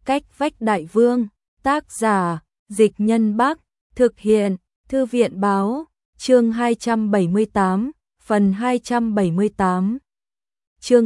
Cách vách đại vương, tác giả, Dịch Nhân Bắc, thực hiện, Thư viện báo, chương 278, phần 278. Chương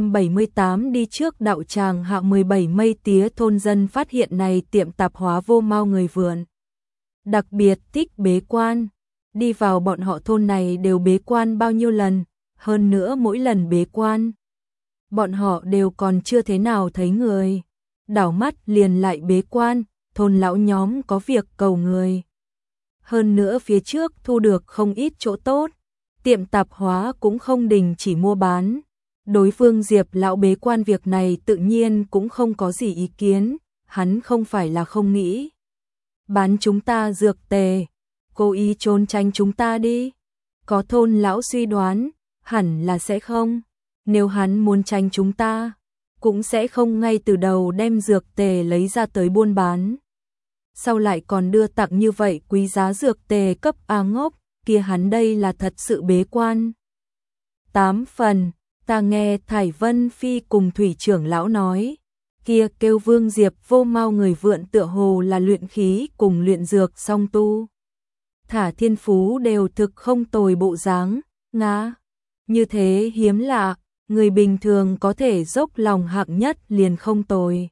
278 đi trước đạo tràng hạ 17 mây tía thôn dân phát hiện này tiệm tạp hóa vô mau người vượn. Đặc biệt thích bế quan, đi vào bọn họ thôn này đều bế quan bao nhiêu lần, hơn nữa mỗi lần bế quan. Bọn họ đều còn chưa thế nào thấy người. Đảo mắt liền lại bế quan, thôn lão nhóm có việc cầu người. Hơn nữa phía trước thu được không ít chỗ tốt, tiệm tạp hóa cũng không đình chỉ mua bán. Đối phương Diệp lão bế quan việc này tự nhiên cũng không có gì ý kiến, hắn không phải là không nghĩ. Bán chúng ta dược tề, cố ý trốn tránh chúng ta đi. Có thôn lão suy đoán, hẳn là sẽ không. Nếu hắn muốn tránh chúng ta, cũng sẽ không ngay từ đầu đem dược tề lấy ra tới buôn bán. Sau lại còn đưa tặng như vậy quý giá dược tề cấp A Ngốc, kia hắn đây là thật sự bế quan. 8 phần, ta nghe Thải Vân Phi cùng Thủy trưởng lão nói, kia kêu Vương Diệp vô mau người vượn tựa hồ là luyện khí cùng luyện dược song tu. Thả thiên phú đều thực không tồi bộ dáng, ngã. Như thế hiếm lạ, người bình thường có thể dốc lòng hạng nhất liền không tồi.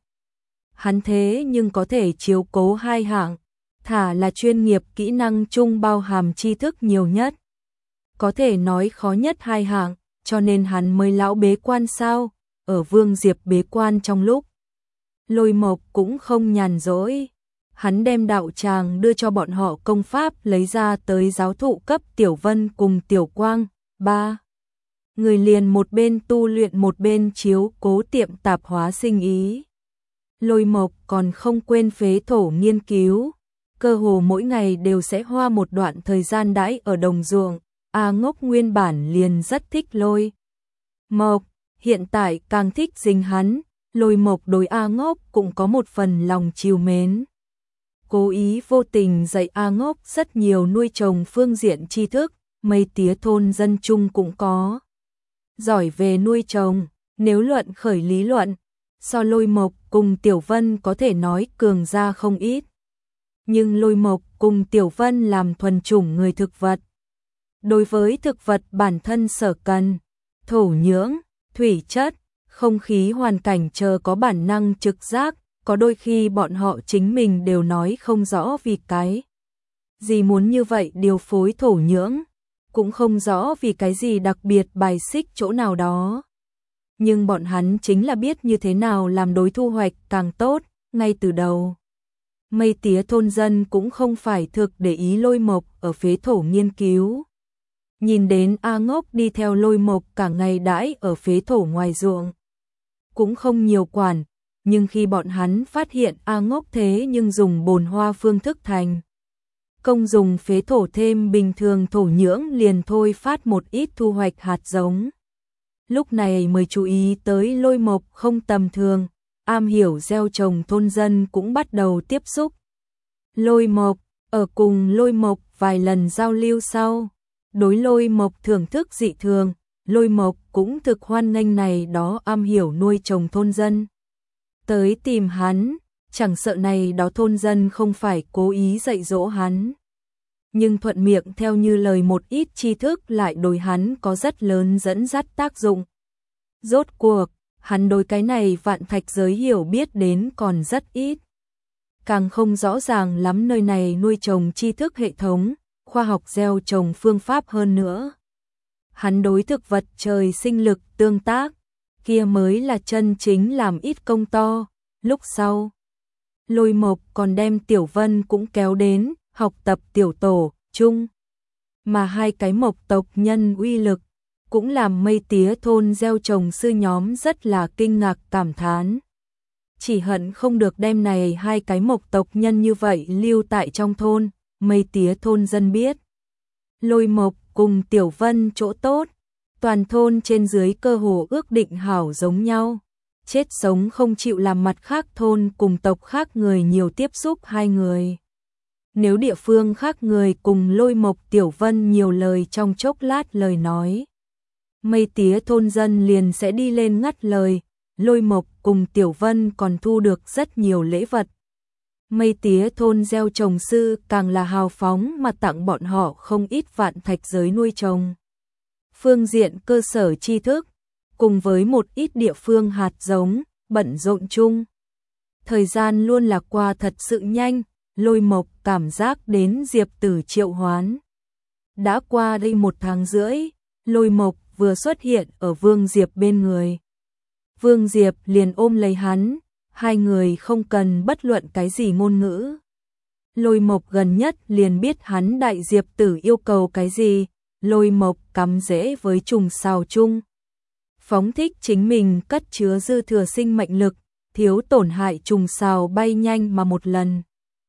Hắn thế nhưng có thể chiếu cố hai hạng, thả là chuyên nghiệp kỹ năng chung bao hàm tri thức nhiều nhất. Có thể nói khó nhất hai hạng, cho nên hắn mới lão bế quan sao, ở Vương Diệp bế quan trong lúc. Lôi Mộc cũng không nhàn rỗi, hắn đem đạo tràng đưa cho bọn họ công pháp lấy ra tới giáo thụ cấp Tiểu Vân cùng Tiểu Quang, 3 người liền một bên tu luyện một bên chiếu cố tiệm tạp hóa sinh ý. Lôi Mộc còn không quên phế thổ nghiên cứu, cơ hồ mỗi ngày đều sẽ hoa một đoạn thời gian đãi ở đồng ruộng. A Ngốc nguyên bản liền rất thích Lôi Mộc, hiện tại càng thích dính hắn. Lôi Mộc đối A Ngốc cũng có một phần lòng trìu mến. Cố ý vô tình dạy A Ngốc rất nhiều nuôi trồng phương diện tri thức, mây tía thôn dân chung cũng có. Giỏi về nuôi trồng, nếu luận khởi lý luận, so Lôi Mộc cùng Tiểu Vân có thể nói cường ra không ít. Nhưng Lôi Mộc cùng Tiểu Vân làm thuần chủng người thực vật. Đối với thực vật bản thân sở cần, thổ nhưỡng, thủy chất, không khí hoàn cảnh chờ có bản năng trực giác, có đôi khi bọn họ chính mình đều nói không rõ vì cái gì muốn như vậy điều phối thổ nhưỡng, cũng không rõ vì cái gì đặc biệt bài xích chỗ nào đó. Nhưng bọn hắn chính là biết như thế nào làm đối thu hoạch càng tốt, ngay từ đầu. Mây tía thôn dân cũng không phải thực để ý Lôi Mộc ở phế thổ nghiên cứu. Nhìn đến A Ngốc đi theo Lôi Mộc cả ngày đãi ở phế thổ ngoài ruộng, cũng không nhiều quản, nhưng khi bọn hắn phát hiện A Ngốc thế nhưng dùng bồn hoa phương thức thành công dùng phế thổ thêm bình thường thổ nhưỡng liền thôi phát một ít thu hoạch hạt giống. Lúc này mới chú ý tới Lôi Mộc không tầm thường, am hiểu gieo trồng thôn dân cũng bắt đầu tiếp xúc. Lôi Mộc, ở cùng Lôi Mộc vài lần giao lưu sau, đối Lôi Mộc thưởng thức dị thường, Lôi Mộc cũng thực hoan nghênh này đó am hiểu nuôi trồng thôn dân. Tới tìm hắn, chẳng sợ này đó thôn dân không phải cố ý dạy dỗ hắn. Nhưng thuận miệng theo như lời một ít tri thức lại đối hắn có rất lớn dẫn dắt tác dụng. Rốt cuộc, hắn đối cái này vạn thạch giới hiểu biết đến còn rất ít. Càng không rõ ràng lắm nơi này nuôi trồng tri thức hệ thống, khoa học gieo trồng phương pháp hơn nữa. Hắn đối thực vật trời sinh lực tương tác, kia mới là chân chính làm ít công to. Lúc sau, Lôi Mộc còn đem Tiểu Vân cũng kéo đến, học tập tiểu tổ, chung. Mà hai cái mộc tộc nhân uy lực, cũng làm mây tía thôn gieo trồng sư nhóm rất là kinh ngạc cảm thán. Chỉ hận không được đem này hai cái mộc tộc nhân như vậy lưu tại trong thôn, mây tía thôn dân biết. Lôi Mộc cùng Tiểu Vân chỗ tốt, toàn thôn trên dưới cơ hồ ước định hảo giống nhau. Chết sống không chịu làm mặt khác thôn cùng tộc khác người nhiều tiếp xúc hai người. Nếu địa phương khác người cùng Lôi Mộc Tiểu Vân nhiều lời trong chốc lát lời nói, mây tía thôn dân liền sẽ đi lên ngắt lời, Lôi Mộc cùng Tiểu Vân còn thu được rất nhiều lễ vật. Mây tía thôn gieo trồng sư càng là hào phóng mà tặng bọn họ không ít vạn thạch giới nuôi trồng. Phương diện cơ sở tri thức, cùng với một ít địa phương hạt giống, bận rộn chung. Thời gian luôn là qua thật sự nhanh, Lôi Mộc cảm giác đến Diệp Tử triệu hoán. Đã qua đây 1 tháng rưỡi, Lôi Mộc vừa xuất hiện ở Vương Diệp bên người. Vương Diệp liền ôm lấy hắn, hai người không cần bất luận cái gì ngôn ngữ. Lôi Mộc gần nhất liền biết hắn đại Diệp Tử yêu cầu cái gì, Lôi Mộc cắm rễ với trùng sao chung. Phóng thích chính mình cất chứa dư thừa sinh mệnh lực, thiếu tổn hại trùng sao bay nhanh mà một lần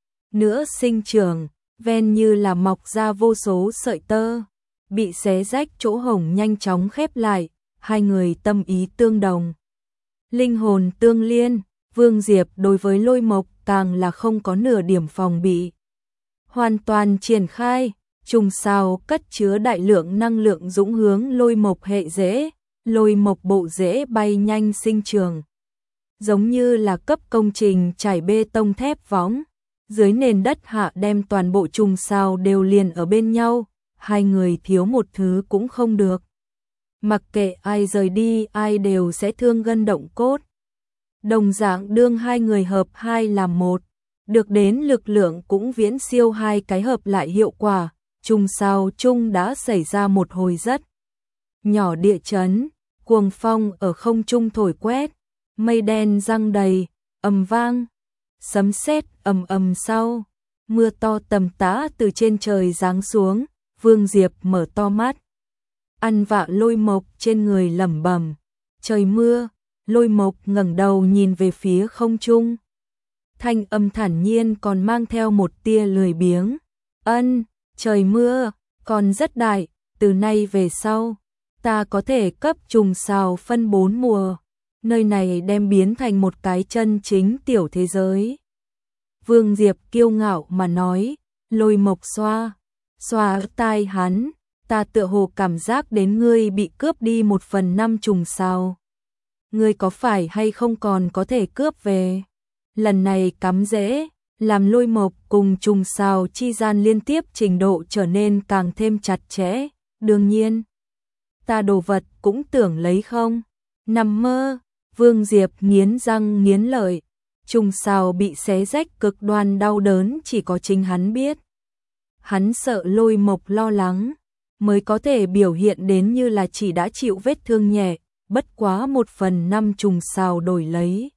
nữa sinh trưởng, ven như là mọc ra vô số sợi tơ, bị xé rách chỗ hổng nhanh chóng khép lại, hai người tâm ý tương đồng. Linh hồn tương liên, Vương Diệp đối với Lôi Mộc càng là không có nửa điểm phòng bị. Hoàn toàn triển khai, trùng sao cất chứa đại lượng năng lượng dũng hướng Lôi Mộc hệ rễ, Lôi Mộc bộ rễ bay nhanh sinh trưởng. Giống như là cấp công trình trải bê tông thép võng, dưới nền đất hạ đem toàn bộ trùng sao đều liền ở bên nhau, hai người thiếu một thứ cũng không được. Mặc kệ ai rời đi, ai đều sẽ thương gân động cốt. Đồng dạng đương hai người hợp hai làm một, được đến lực lượng cũng viễn siêu hai cái hợp lại hiệu quả, trùng sao chung đã xảy ra một hồi rất nhỏ địa chấn, cuồng phong ở không trung thổi quét, mây đen giăng đầy, ầm vang, sấm sét ầm ầm sau, mưa to tầm tã từ trên trời giáng xuống, Vương Diệp mở to mắt. Ăn vạ Lôi Mộc trên người lẩm bẩm, trời mưa. Lôi Mộc ngẩng đầu nhìn về phía không trung. Thanh âm thản nhiên còn mang theo một tia lười biếng. Trời mưa, còn rất đại, từ nay về sau, ta có thể cấp trùng sao phân 4 mùa. Nơi này đem biến thành một cái chân chính tiểu thế giới. Vương Diệp kiêu ngạo mà nói, Lôi Mộc xoa tai hắn, ta tựa hồ cảm giác đến ngươi bị cướp đi 1/5 trùng sao. Ngươi có phải hay không còn có thể cướp về? Lần này cắm rễ, làm Lôi Mộc cùng trùng sao chi gian liên tiếp trình độ trở nên càng thêm chặt chẽ. Đương nhiên, ta đồ vật cũng tưởng lấy không? Nằm mơ, Vương Diệp nghiến răng nghiến lợi. Trùng sao bị xé rách cực đoan đau đớn chỉ có chính hắn biết. Hắn sợ Lôi Mộc lo lắng, mới có thể biểu hiện đến như là chỉ đã chịu vết thương nhẹ. Bất quá 1/5 trùng sao đổi lấy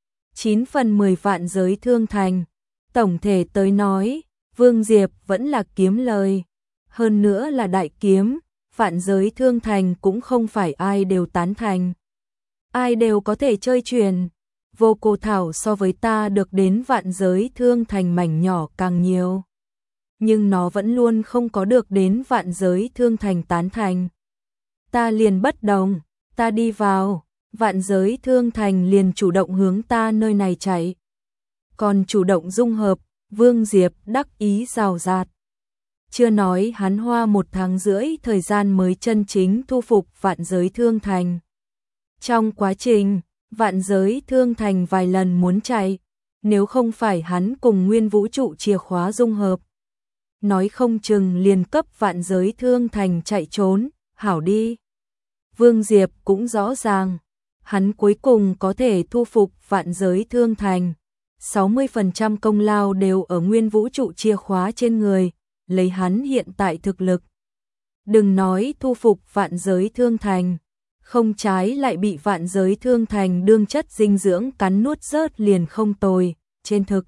9/10 vạn giới thương thành. Tổng thể tới nói, Vương Diệp vẫn là kiếm lời. Hơn nữa là đại kiếm, vạn giới thương thành cũng không phải ai đều tán thành. Ai đều có thể chơi chuyền. Vô Cô Thảo so với ta được đến vạn giới thương thành mảnh nhỏ càng nhiều. Nhưng nó vẫn luôn không có được đến vạn giới thương thành tán thành. Ta liền bất đồng. Ta đi vào, vạn giới thương thành liền chủ động hướng ta nơi này chạy. Còn chủ động dung hợp, Vương Diệp đắc ý rào rạt. Chưa nói hắn hoa 1 tháng rưỡi thời gian mới chân chính thu phục vạn giới thương thành. Trong quá trình, vạn giới thương thành vài lần muốn chạy, nếu không phải hắn cùng nguyên vũ trụ chìa khóa dung hợp. Nói không chừng liền cấp vạn giới thương thành chạy trốn, hảo đi. Vương Diệp cũng rõ ràng, hắn cuối cùng có thể thu phục vạn giới thương thành. 60% công lao đều ở nguyên vũ trụ chìa khóa trên người, lấy hắn hiện tại thực lực. Đừng nói thu phục vạn giới thương thành, không trái lại bị vạn giới thương thành đương chất dinh dưỡng cắn nuốt rớt liền không tồi. Trên thực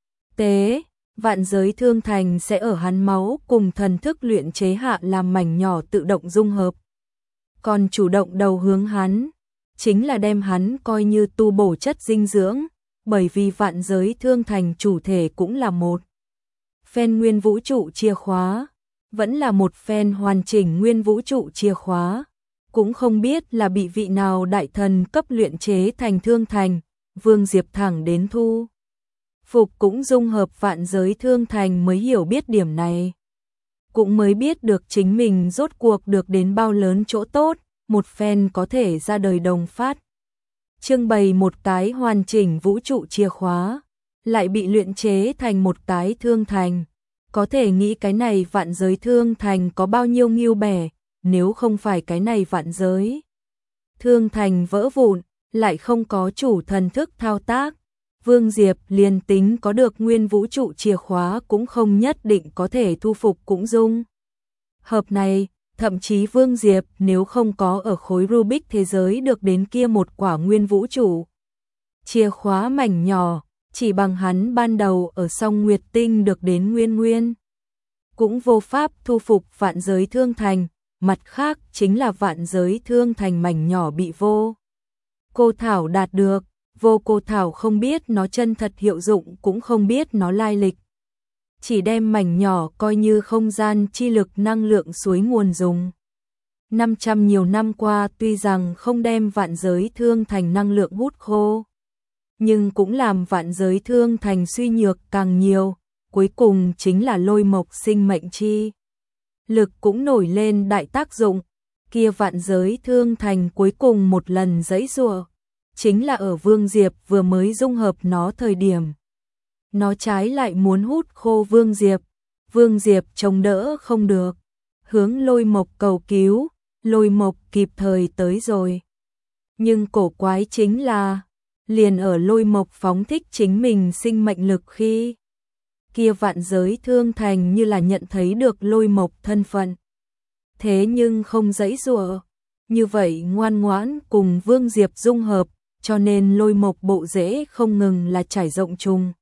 tế, vạn giới thương thành sẽ ở hắn máu cùng thần thức luyện chế hạ làm mảnh nhỏ tự động dung hợp. Còn chủ động đầu hướng hắn, chính là đem hắn coi như tu bổ chất dinh dưỡng, bởi vì vạn giới thương thành chủ thể cũng là một phen nguyên vũ trụ chìa khóa, vẫn là một phen hoàn chỉnh nguyên vũ trụ chìa khóa, cũng không biết là bị vị nào đại thần cấp luyện chế thành thương thành. Vương Diệp thẳng đến thu phục cũng dung hợp vạn giới thương thành mới hiểu biết điểm này. Cũng mới biết được chính mình rốt cuộc được đến bao lớn chỗ tốt, một phen có thể ra đời đồng phát. trưng bày một cái hoàn chỉnh vũ trụ chìa khóa, lại bị luyện chế thành một cái thương thành. Có thể nghĩ cái này vạn giới thương thành có bao nhiêu nghiêu bẻ, nếu không phải cái này vạn giới thương thành vỡ vụn, lại không có chủ thần thức thao tác, Vương Diệp liền tính có được nguyên vũ trụ chìa khóa cũng không nhất định có thể thu phục cũng dung. Hợp này, thậm chí Vương Diệp nếu không có ở khối Rubik thế giới được đến kia một quả nguyên vũ trụ chìa khóa mảnh nhỏ, chỉ bằng hắn ban đầu ở song Nguyệt Tinh được đến nguyên cũng vô pháp thu phục vạn giới thương thành, mặt khác chính là vạn giới thương thành mảnh nhỏ bị vô cô thảo đạt được, vô cô thảo không biết nó chân thật hiệu dụng cũng không biết nó lai lịch. Chỉ đem mảnh nhỏ coi như không gian chi lực năng lượng suối nguồn dùng. 500 nhiều năm qua tuy rằng không đem vạn giới thương thành năng lượng hút khô, nhưng cũng làm vạn giới thương thành suy nhược càng nhiều, cuối cùng chính là lôi mộc sinh mệnh chi. Lực cũng nổi lên đại tác dụng, kia vạn giới thương thành cuối cùng một lần giãy giụa, chính là ở Vương Diệp vừa mới dung hợp nó thời điểm. Nó trái lại muốn hút khô Vương Diệp chống đỡ không được, hướng lôi mộc cầu cứu, lôi mộc kịp thời tới rồi. Nhưng cổ quái chính là, liền ở lôi mộc phóng thích chính mình sinh mệnh lực khi kia vạn giới thương thành như là nhận thấy được lôi mộc thân phận. Thế nhưng không giãy giụa, như vậy ngoan ngoãn cùng Vương Diệp dung hợp, cho nên lôi mộc bộ rễ không ngừng là trải rộng trùng.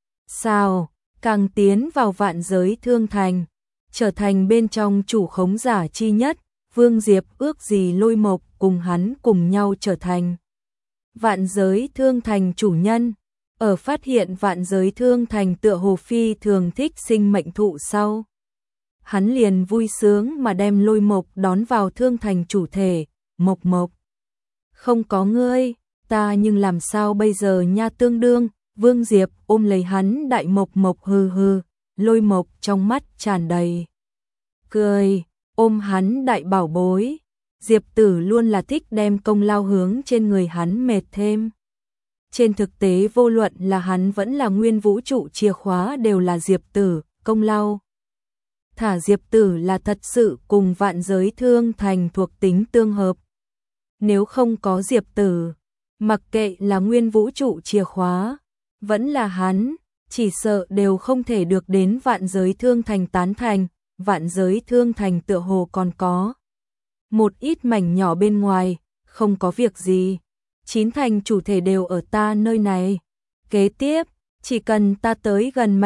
Sao, càng tiến vào vạn giới thương thành, trở thành bên trong chủ khống giả chi nhất, Vương Diệp ước gì lôi mộc cùng hắn cùng nhau trở thành vạn giới thương thành chủ nhân. Ở phát hiện vạn giới thương thành tựa hồ phi thường thích sinh mệnh thụ sau, hắn liền vui sướng mà đem lôi mộc đón vào thương thành chủ thể. Mộc mộc, không có ngươi, ta nhưng làm sao bây giờ nha, tương đương. Vương Diệp ôm lấy hắn đại mộc mộc hừ hừ, lôi mộc trong mắt tràn đầy cười, ôm hắn đại bảo bối. Diệp Tử luôn là thích đem công lao hướng trên người hắn mệt thêm. Trên thực tế vô luận là hắn vẫn là nguyên vũ trụ chìa khóa đều là Diệp Tử công lao. Thả Diệp Tử là thật sự cùng vạn giới thương thành thuộc tính tương hợp. Nếu không có Diệp Tử, mặc kệ là nguyên vũ trụ chìa khóa, vẫn là hắn, chỉ sợ đều không thể được đến vạn giới thương thành tán thành. Vạn giới thương thành tựa hồ còn có một ít mảnh nhỏ bên ngoài, không có việc gì. 9 thành chủ thể đều ở ta nơi này. Kế tiếp, chỉ cần ta tới gần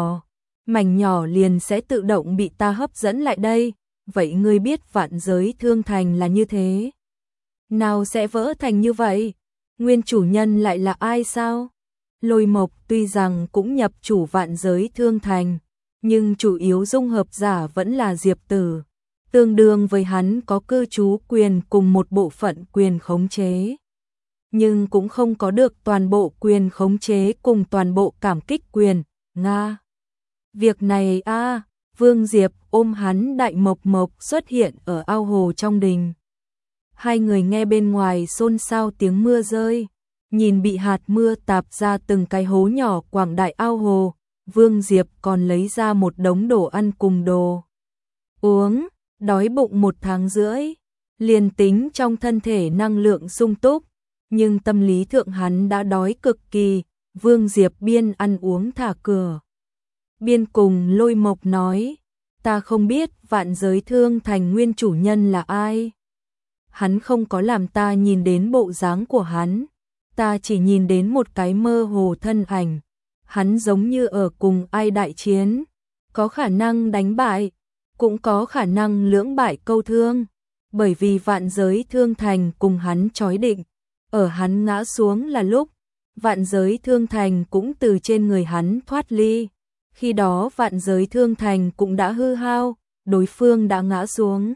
mảnh nhỏ liền sẽ tự động bị ta hấp dẫn lại đây. Vậy ngươi biết vạn giới thương thành là như thế nào sẽ vỡ thành như vậy? Nguyên chủ nhân lại là ai sao? Lôi mộc tuy rằng cũng nhập chủ vạn giới thương thành, nhưng chủ yếu dung hợp giả vẫn là Diệp Tử. Tương đương với hắn có cư trú quyền cùng một bộ phận quyền khống chế, nhưng cũng không có được toàn bộ quyền khống chế cùng toàn bộ cảm kích quyền. Nga, việc này Vương Diệp ôm hắn đại mộc mộc xuất hiện ở ao hồ trong đình. Hai người nghe bên ngoài xôn xao tiếng mưa rơi, nhìn bị hạt mưa tạp ra từng cái hố nhỏ quảng đại ao hồ. Vương Diệp còn lấy ra một đống đồ ăn cùng đồ uống, đói bụng 1 tháng rưỡi, liền tính trong thân thể năng lượng sung túc, nhưng tâm lý thượng hắn đã đói cực kỳ. Vương Diệp biên ăn uống thả cửa, biên cùng lôi mộc nói, ta không biết vạn giới thương thành nguyên chủ nhân là ai. Hắn không có làm ta nhìn đến bộ dáng của hắn, ta chỉ nhìn đến một cái mơ hồ thân ảnh. Hắn giống như ở cùng ai đại chiến, có khả năng đánh bại, cũng có khả năng lưỡng bại câu thương, bởi vì vạn giới thương thành cùng hắn chói định. Ở hắn ngã xuống là lúc, vạn giới thương thành cũng từ trên người hắn thoát ly. Khi đó vạn giới thương thành cũng đã hư hao, đối phương đã ngã xuống.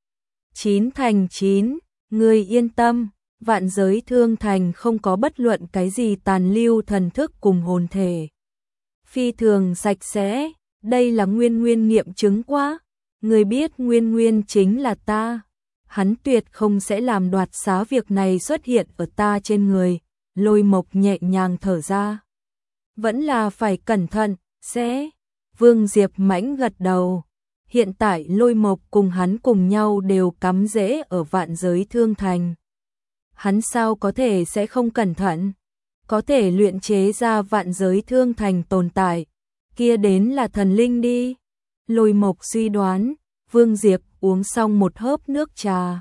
9 thành 9, ngươi yên tâm, vạn giới thương thành không có bất luận cái gì tàn lưu thần thức cùng hồn thể. Phi thường sạch sẽ, đây là Nguyên Nguyên nghiệm chứng quá. Ngươi biết Nguyên Nguyên chính là ta. hắn tuyệt không sẽ làm đoạt xá việc này xuất hiện ở ta trên người. Lôi Mộc nhẹ nhàng thở ra. Vẫn là phải cẩn thận, sẽ. Vương Diệp mãnh gật đầu. Hiện tại Lôi Mộc cùng hắn cùng nhau đều cắm rễ ở Vạn Giới Thương Thành. Hắn sao có thể sẽ không cẩn thận? Có thể luyện chế ra Vạn Giới Thương Thành tồn tại, kia đến là thần linh đi. Lôi Mộc suy đoán. Vương Diệp uống xong một hớp nước trà.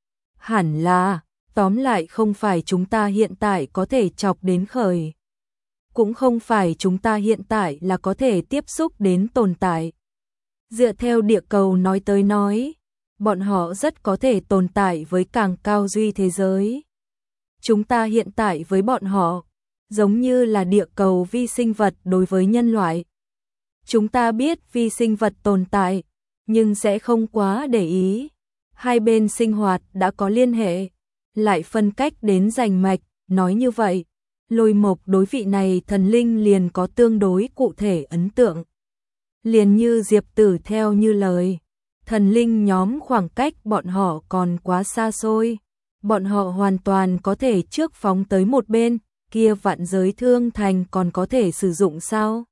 Hẳn là, tóm lại không phải chúng ta hiện tại có thể chọc đến khởi. Cũng không phải chúng ta hiện tại là có thể tiếp xúc đến tồn tại. Dựa theo địa cầu nói tới nói, bọn họ rất có thể tồn tại với càng cao duy thế giới. Chúng ta hiện tại với bọn họ, giống như là địa cầu vi sinh vật đối với nhân loại. Chúng ta biết vi sinh vật tồn tại, nhưng sẽ không quá để ý. Hai bên sinh hoạt đã có liên hệ, lại phân cách đến rành mạch, nói như vậy, Lôi Mộc đối vị này thần linh liền có tương đối cụ thể ấn tượng. Liền như Diệp Tử theo như lời, thần linh nhóm khoảng cách bọn họ còn quá xa xôi, bọn họ hoàn toàn có thể trước phóng tới một bên, kia Vạn Giới Thương Thành còn có thể sử dụng sao?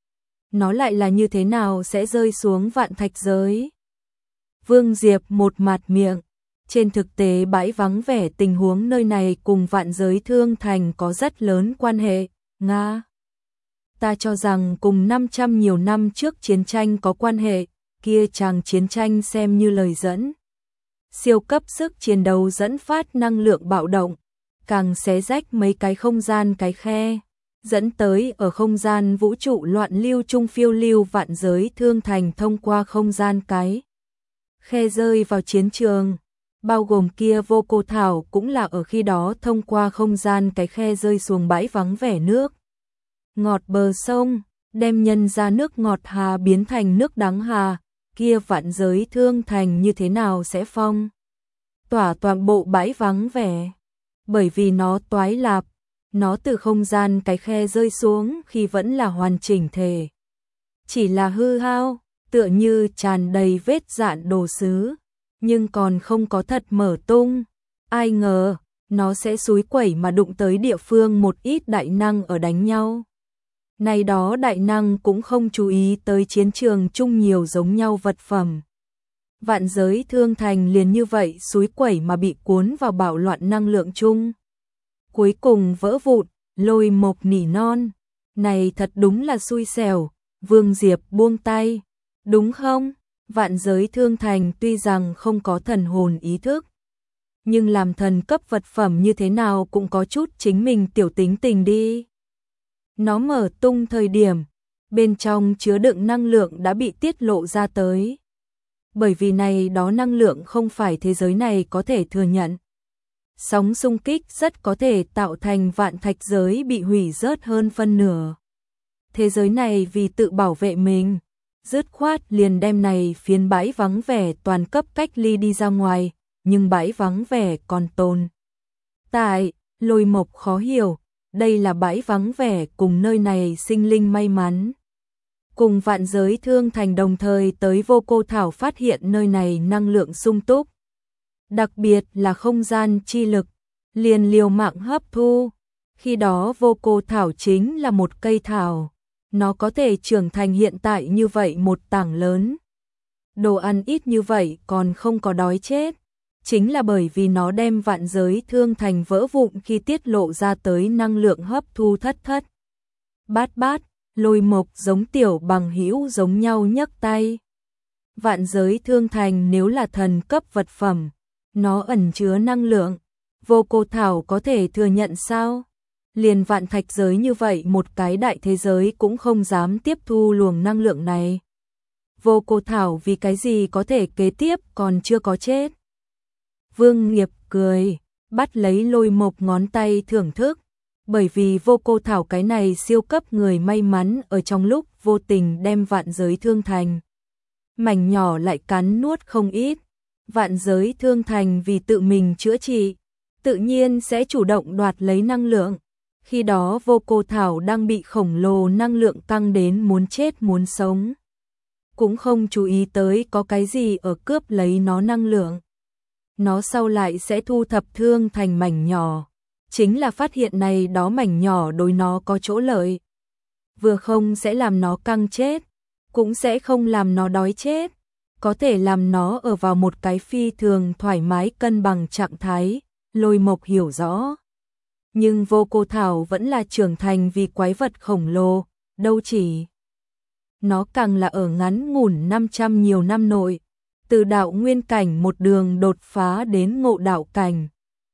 Nó lại là như thế nào sẽ rơi xuống Vạn Thạch Giới? Vương Diệp một mặt miệng. Trên thực tế bãi vắng vẻ tình huống nơi này cùng Vạn Giới Thương Thành có rất lớn quan hệ. Nga. Ta cho rằng cùng 500 nhiều năm trước chiến tranh có quan hệ, kia chàng chiến tranh xem như lời dẫn. Siêu cấp sức chiến đấu dẫn phát năng lượng bạo động, càng xé rách mấy cái không gian cái khe, dẫn tới ở không gian vũ trụ loạn lưu trung phiêu lưu Vạn Giới Thương Thành thông qua không gian cái khe rơi vào chiến trường, bao gồm kia vô cô thảo cũng là ở khi đó thông qua không gian cái khe rơi xuống bãi vắng vẻ nước ngọt bờ sông, đem nhân ra nước ngọt hà biến thành nước đắng hà, kia Vạn Giới Thương Thành như thế nào sẽ phong tỏa toàn bộ bãi vắng vẻ, bởi vì nó toái lạp, nó từ không gian cái khe rơi xuống khi vẫn là hoàn chỉnh thể, chỉ là hư hao, tựa như tràn đầy vết dạn đồ sứ, nhưng còn không có thật mở tung. Ai ngờ, nó sẽ xúi quẩy mà đụng tới địa phương một ít đại năng ở đánh nhau. Này đó đại năng cũng không chú ý tới chiến trường chung nhiều giống nhau vật phẩm. Vạn Giới Thương Thành liền như vậy xúi quẩy mà bị cuốn vào bạo loạn năng lượng chung. Cuối cùng vỡ vụn, Lôi Mộc nỉ non. Này thật đúng là xui xẻo, Vương Diệp buông tay. Đúng không? Vạn Giới Thương Thành tuy rằng không có thần hồn ý thức, nhưng làm thần cấp vật phẩm như thế nào cũng có chút chính mình tiểu tính tình đi. Nó mở tung thời điểm, bên trong chứa đựng năng lượng đã bị tiết lộ ra tới. Bởi vì này đó năng lượng không phải thế giới này có thể thừa nhận. Sóng xung kích rất có thể tạo thành Vạn Thạch Giới bị hủy rớt hơn phân nửa. Thế giới này vì tự bảo vệ mình, dứt khoát liền đem này phiến bãi vắng vẻ toàn cấp cách ly đi ra ngoài, nhưng bãi vắng vẻ còn tồn tại. Lôi Mộc khó hiểu, đây là bãi vắng vẻ cùng nơi này sinh linh may mắn. Cùng Vạn Giới Thương Thành đồng thời tới vô cô thảo phát hiện nơi này năng lượng sung túc. Đặc biệt là không gian chi lực, liền liều mạng hấp thu. Khi đó vô cô thảo chính là một cây thảo. Nó có thể trưởng thành hiện tại như vậy một tảng lớn. Đồ ăn ít như vậy còn không có đói chết. Chính là bởi vì nó đem Vạn Giới Thương Thành vỡ vụn khi tiết lộ ra tới năng lượng hấp thu thất thất. Bát bát, Lôi Mộc giống tiểu bằng hữu giống nhau nhấc tay. Vạn Giới Thương Thành nếu là thần cấp vật phẩm, nó ẩn chứa năng lượng, vô cô thảo có thể thừa nhận sao? Liền Vạn Thạch Giới như vậy một cái đại thế giới cũng không dám tiếp thu luồng năng lượng này. Vô cô thảo vì cái gì có thể kế tiếp còn chưa có chết. Vương Nghiệp cười, bắt lấy Lôi Mộc ngón tay thưởng thức, bởi vì vô cô thảo cái này siêu cấp người may mắn ở trong lúc vô tình đem Vạn Giới Thương Thành. Mảnh nhỏ lại cắn nuốt không ít, Vạn Giới Thương Thành vì tự mình chữa trị, tự nhiên sẽ chủ động đoạt lấy năng lượng. Khi đó vô cô thảo đang bị khổng lồ năng lượng căng đến muốn chết muốn sống. Cũng không chú ý tới có cái gì ở cướp lấy nó năng lượng. nó sau lại sẽ thu thập thương thành mảnh nhỏ. Chính là phát hiện này đó mảnh nhỏ đối nó có chỗ lợi. Vừa không sẽ làm nó căng chết, cũng sẽ không làm nó đói chết, có thể làm nó ở vào một cái phi thường thoải mái cân bằng trạng thái, Lôi Mộc hiểu rõ. Nhưng Vô Cô Thảo vẫn là trưởng thành vì quái vật khổng lồ, đâu chỉ. Nó càng là ở ngắn ngủn 500 nhiều năm nội, từ đạo nguyên cảnh một đường đột phá đến ngộ đạo cảnh.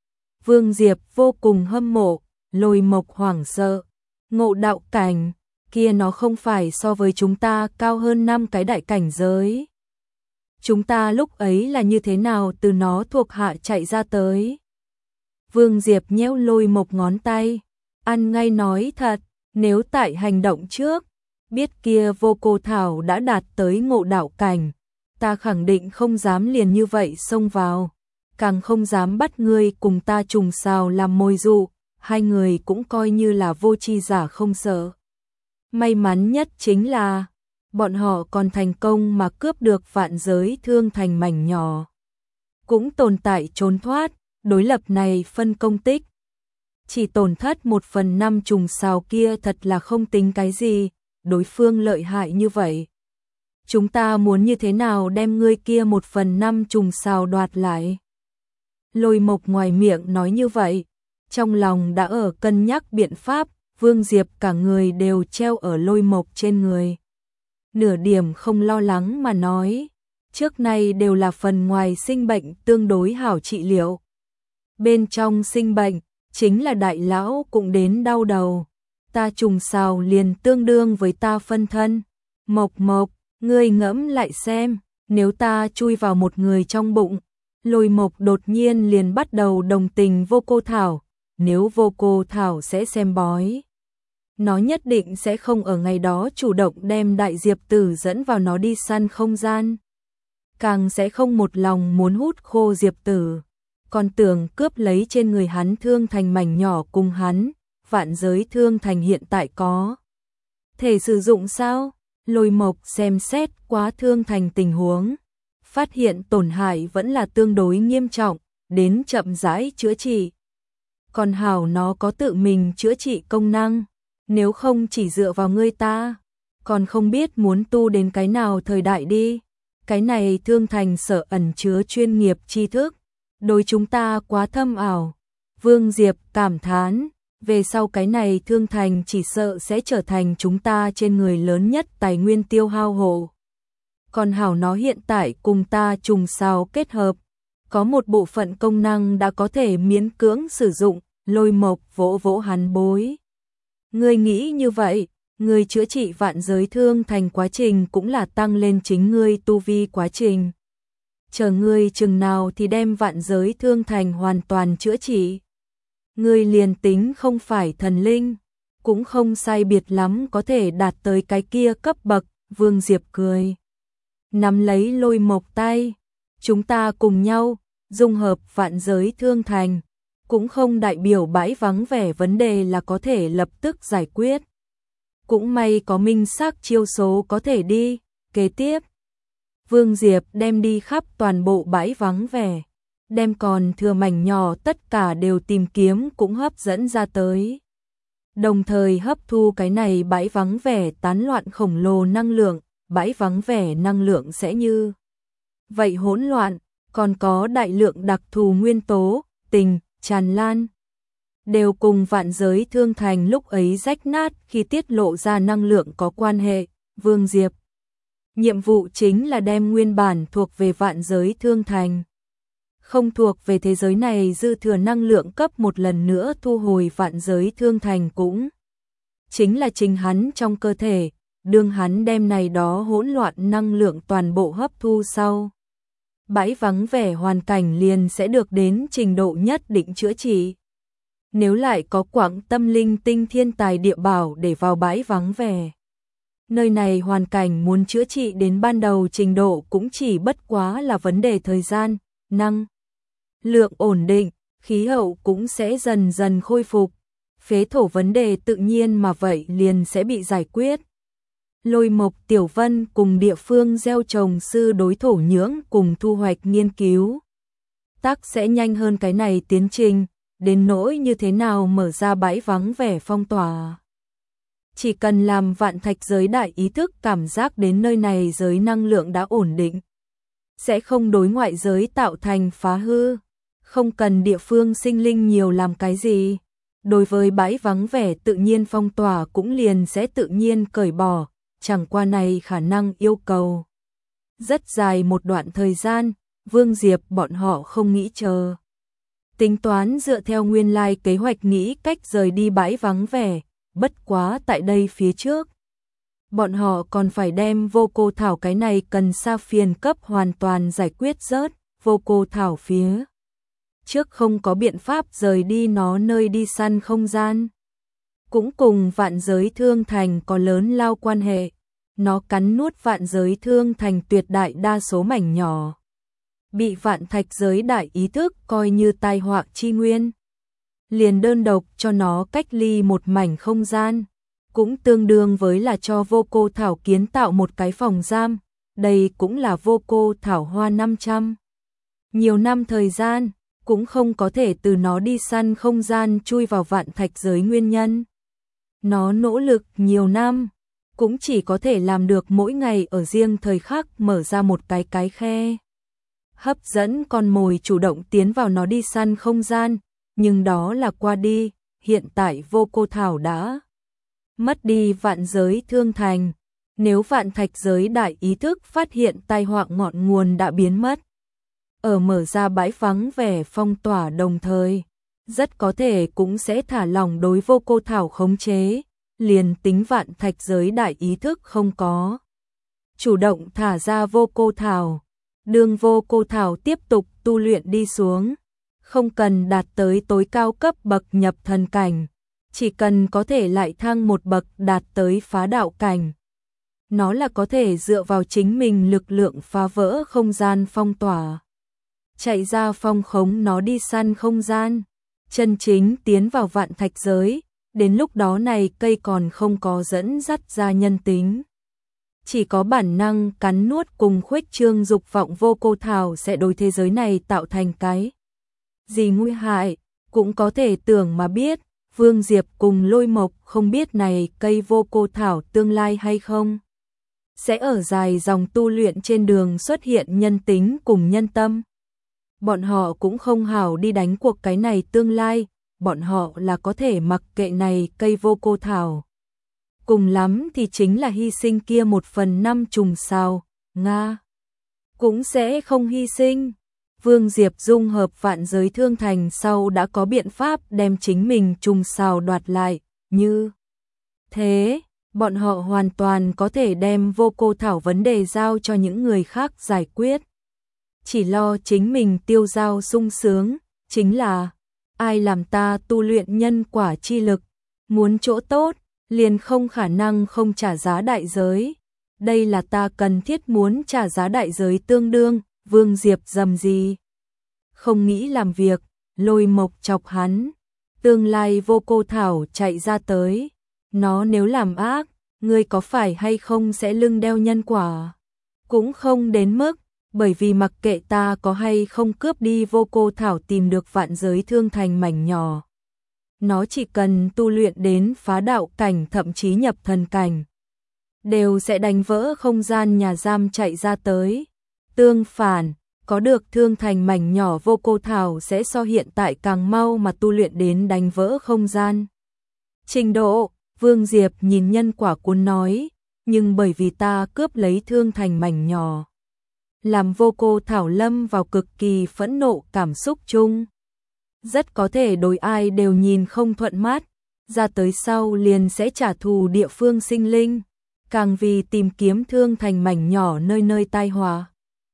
Vương Diệp vô cùng hâm mộ, Lôi Mộc hoảng sợ, ngộ đạo cảnh, kia nó không phải so với chúng ta cao hơn 5 cái đại cảnh giới. Chúng ta lúc ấy là như thế nào từ nó thuộc hạ chạy ra tới. Vương Diệp nhéo Lôi Mộc ngón tay, ăn ngay nói thật, nếu tại hành động trước, biết kia Vô Cô Thảo đã đạt tới ngộ đạo cảnh, ta khẳng định không dám liền như vậy xông vào, càng không dám bắt ngươi cùng ta trùng xào làm mồi dụ, hai người cũng coi như là vô tri giả không sợ. May mắn nhất chính là, bọn họ còn thành công mà cướp được vạn giới thương thành mảnh nhỏ. Cũng tồn tại trốn thoát, đối lập này phân công tích. Chỉ tổn thất 1/5 trùng xào kia thật là không tính cái gì, đối phương lợi hại như vậy. Chúng ta muốn như thế nào đem ngươi kia 1/5 trùng xào đoạt lại? Lôi Mộc ngoài miệng nói như vậy, trong lòng đã ở cân nhắc biện pháp, Vương Diệp cả người đều treo ở Lôi Mộc trên người. Nửa điểm không lo lắng mà nói, trước nay đều là phần ngoài sinh bệnh tương đối hảo trị liệu. Bên trong sinh bệnh, chính là đại lão cũng đến đau đầu. Ta trùng xào liền tương đương với ta phân thân. Mộc Mộc, ngươi ngẫm lại xem, nếu ta chui vào một người trong bụng, Lôi Mộc đột nhiên liền bắt đầu đồng tình Vô Cô Thảo, nếu Vô Cô Thảo sẽ xem bói. Nó nhất định sẽ không ở ngày đó chủ động đem Đại Diệp Tử dẫn vào nó đi săn không gian. Càng sẽ không một lòng muốn hút khô Diệp Tử, còn tưởng cướp lấy trên người hắn thương thành mảnh nhỏ cùng hắn, vạn giới thương thành hiện tại có thể sử dụng sao? Lôi Mộc xem xét quá thương thành tình huống, phát hiện tổn hại vẫn là tương đối nghiêm trọng, đến chậm rãi chữa trị. Còn hảo nó có tự mình chữa trị công năng, nếu không chỉ dựa vào ngươi ta, còn không biết muốn tu đến cái nào thời đại đi. Cái này thương thành sở ẩn chứa chuyên nghiệp tri thức, đối chúng ta quá thâm ảo. Vương Diệp cảm thán, về sau cái này thương thành chỉ sợ sẽ trở thành chúng ta trên người lớn nhất tài nguyên tiêu hao hộ. Còn hảo nó hiện tại cùng ta trùng xào kết hợp, có một bộ phận công năng đã có thể miễn cưỡng sử dụng. Lôi Mộc vỗ vỗ hắn bối. Ngươi nghĩ như vậy, ngươi chữa trị vạn giới thương thành quá trình cũng là tăng lên chính ngươi tu vi quá trình. Chờ ngươi chừng nào thì đem vạn giới thương thành hoàn toàn chữa trị. Ngươi liền tính không phải thần linh, cũng không sai biệt lắm có thể đạt tới cái kia cấp bậc. Vương Diệp cười, nắm lấy Lôi Mộc tay, chúng ta cùng nhau dung hợp vạn giới thương thành, cũng không đại biểu bãi vắng vẻ vấn đề là có thể lập tức giải quyết. Cũng may có minh xác chiêu số có thể đi. Kế tiếp, Vương Diệp đem đi khắp toàn bộ bãi vắng vẻ, đem còn thừa mảnh nhỏ tất cả đều tìm kiếm cũng hấp dẫn ra tới. Đồng thời hấp thu cái này bãi vắng vẻ tán loạn khổng lồ năng lượng, bãi vắng vẻ năng lượng sẽ như vậy hỗn loạn, còn có đại lượng đặc thù nguyên tố, tình, tràn lan, đều cùng vạn giới thương thành lúc ấy rách nát khi tiết lộ ra năng lượng có quan hệ. Vương Diệp nhiệm vụ chính là đem nguyên bản thuộc về vạn giới thương thành, không thuộc về thế giới này dư thừa năng lượng cấp một lần nữa thu hồi vạn giới thương thành, cũng chính là chính hắn trong cơ thể, đương hắn đem này đó hỗn loạn năng lượng toàn bộ hấp thu sau. Bãi vắng vẻ hoàn cảnh liền sẽ được đến trình độ nhất định chữa trị. Nếu lại có quặng tâm linh tinh thiên tài địa bảo để vào bãi vắng vẻ, nơi này hoàn cảnh muốn chữa trị đến ban đầu trình độ cũng chỉ bất quá là vấn đề thời gian. Năng lượng ổn định, khí hậu cũng sẽ dần dần khôi phục, phế thổ vấn đề tự nhiên mà vậy liền sẽ bị giải quyết. Lôi Mộc Tiểu Vân cùng địa phương gieo trồng sư đối thổ nhưỡng cùng thu hoạch nghiên cứu. tắc sẽ nhanh hơn cái này tiến trình, đến nỗi như thế nào mở ra bãi vắng vẻ phong tỏa. Chỉ cần làm vạn thạch giới đại ý thức cảm giác đến nơi này giới năng lượng đã ổn định, sẽ không đối ngoại giới tạo thành phá hư, không cần địa phương sinh linh nhiều làm cái gì. Đối với bãi vắng vẻ tự nhiên phong tỏa cũng liền sẽ tự nhiên cởi bỏ, chẳng qua này khả năng yêu cầu rất dài một đoạn thời gian, Vương Diệp bọn họ không nghĩ chờ. Tính toán dựa theo nguyên lai kế hoạch nghĩ cách rời đi bãi vắng vẻ, bất quá tại đây phía trước. Bọn họ còn phải đem vô cô thảo cái này cần sa phiền cấp hoàn toàn giải quyết rớt, vô cô thảo phía trước không có biện pháp rời đi nó nơi đi săn không gian. Cũng cùng vạn giới thương thành có lớn lao quan hệ, nó cắn nuốt vạn giới thương thành tuyệt đại đa số mảnh nhỏ. Bị vạn thạch giới đại ý thức coi như tai họa chi nguyên. Liền đơn độc cho nó cách ly một mảnh không gian, cũng tương đương với là cho vô cô thảo kiến tạo một cái phòng giam, đây cũng là vô cô thảo hoa 500. Nhiều năm thời gian, cũng không có thể từ nó đi săn không gian chui vào vạn thạch giới nguyên nhân. Nó nỗ lực nhiều năm, cũng chỉ có thể làm được mỗi ngày ở riêng thời khắc mở ra một cái khe. Hấp dẫn con mồi chủ động tiến vào nó đi săn không gian, nhưng đó là qua đi, hiện tại vô cô thảo đã mất đi vạn giới thương thành. Nếu vạn thạch giới đại ý thức phát hiện tai họa ngọn nguồn đã biến mất, ở mở ra bãi vắng vẻ phong tỏa đồng thời, rất có thể cũng sẽ thả lỏng đối vô cô thảo khống chế, liền tính vạn thạch giới đại ý thức không có chủ động thả ra vô cô thảo. Đường vô cô thảo tiếp tục tu luyện đi xuống, không cần đạt tới tối cao cấp bậc nhập thần cảnh, chỉ cần có thể lại thăng một bậc đạt tới phá đạo cảnh. Nó là có thể dựa vào chính mình lực lượng phá vỡ không gian phong tỏa, chạy ra phong khống nó đi săn không gian, chân chính tiến vào vạn thạch giới, đến lúc đó này cây còn không có dẫn dắt ra nhân tính. Chỉ có bản năng cắn nuốt cùng khuếch trương dục vọng vô cô thảo sẽ đối thế giới này tạo thành cái gì nguy hại, cũng có thể tưởng mà biết. Vương Diệp cùng Lôi Mộc không biết này cây vô cô thảo tương lai hay không sẽ ở dài dòng tu luyện trên đường xuất hiện nhân tính cùng nhân tâm. Bọn họ cũng không hảo đi đánh cuộc cái này tương lai, bọn họ là có thể mặc kệ này cây vô cô thảo. Cùng lắm thì chính là hy sinh kia 1/5 trùng sao, Nga cũng sẽ không hy sinh. Vương Diệp dung hợp vạn giới thương thành sau đã có biện pháp đem chính mình trùng sao đoạt lại, như thế, bọn họ hoàn toàn có thể đem vô cô thảo vấn đề giao cho những người khác giải quyết. Chỉ lo chính mình tiêu dao sung sướng, chính là ai làm ta tu luyện nhân quả chi lực, muốn chỗ tốt, liền không khả năng không trả giá đại giới. Đây là ta cần thiết muốn trả giá đại giới tương đương. Vương Diệp dầm gì không nghĩ làm việc, Lôi Mộc chọc hắn. Tương lai vô cô thảo chạy ra tới, nó nếu làm ác, ngươi có phải hay không sẽ lưng đeo nhân quả? Cũng không đến mức, bởi vì mặc kệ ta có hay không cướp đi vô cô thảo tìm được vạn giới thương thành mảnh nhỏ. Nó chỉ cần tu luyện đến phá đạo cảnh thậm chí nhập thần cảnh, đều sẽ đánh vỡ không gian nhà giam chạy ra tới. Tương phản, có được thương thành mảnh nhỏ vô cô thảo sẽ so hiện tại càng mau mà tu luyện đến đánh vỡ không gian. Trình độ, Vương Diệp nhìn nhân quả cuốn nói, nhưng bởi vì ta cướp lấy thương thành mảnh nhỏ, làm vô cô thảo lâm vào cực kỳ phẫn nộ cảm xúc chung. Rất có thể đối ai đều nhìn không thuận mắt, ra tới sau liền sẽ trả thù địa phương sinh linh, càng vì tìm kiếm thương thành mảnh nhỏ nơi nơi tai họa.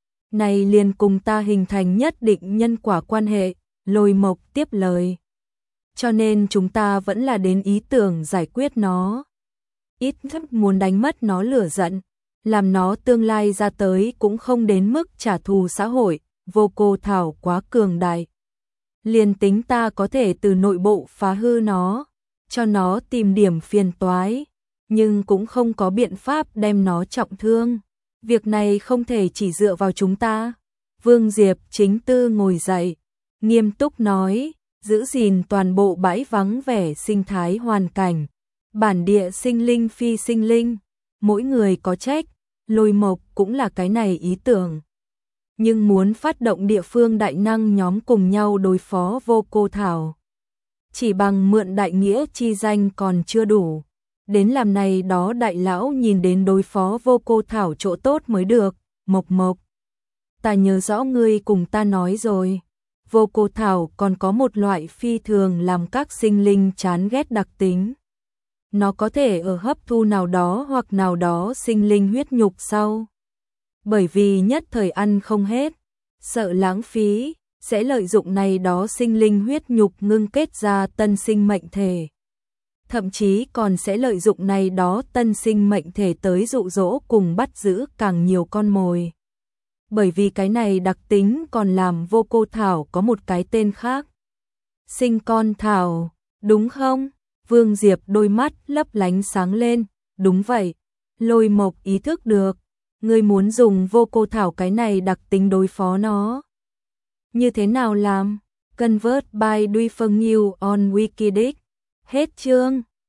Này liền cùng ta hình thành nhất định nhân quả quan hệ, Lôi Mộc tiếp lời. Cho nên chúng ta vẫn là đến ý tưởng giải quyết nó. Ít nhất muốn đánh mất nó lửa giận, làm nó tương lai ra tới cũng không đến mức trả thù xã hội, vô cô thảo quá cường đại. Liền tính ta có thể từ nội bộ phá hư nó, cho nó tìm điểm phiền toái, nhưng cũng không có biện pháp đem nó trọng thương. Việc này không thể chỉ dựa vào chúng ta. Vương Diệp chính tư ngồi dậy, nghiêm túc nói, giữ gìn toàn bộ bãi vắng vẻ sinh thái hoàn cảnh, bản địa sinh linh phi sinh linh, mỗi người có trách, Lôi Mộc cũng là cái này ý tưởng. Nhưng muốn phát động địa phương đại năng nhóm cùng nhau đối phó Vô Cô Thảo, chỉ bằng mượn đại nghĩa chi danh còn chưa đủ. Đến làm này đó đại lão nhìn đến đối phó Vô Cô Thảo chỗ tốt mới được. Mộc Mộc, ta nhớ rõ ngươi cùng ta nói rồi, Vô Cô Thảo còn có một loại phi thường làm các sinh linh chán ghét đặc tính. Nó có thể ở hấp thu nào đó hoặc nào đó sinh linh huyết nhục sau. Bởi vì nhất thời ăn không hết, sợ lãng phí, sẽ lợi dụng này đó sinh linh huyết nhục ngưng kết ra tân sinh mệnh thể. Thậm chí còn sẽ lợi dụng này đó tân sinh mệnh thể tới dụ dỗ cùng bắt giữ càng nhiều con mồi. Bởi vì cái này đặc tính còn làm Vô Cô Thảo có một cái tên khác. Sinh con thảo, đúng không? Vương Diệp đôi mắt lấp lánh sáng lên, đúng vậy. Lôi Mộc ý thức được, ngươi muốn dùng Vô Cô Thảo cái này đặc tính đối phó nó. Như thế nào làm? Convert by Duy Phân New on Wikidic. Hết chương.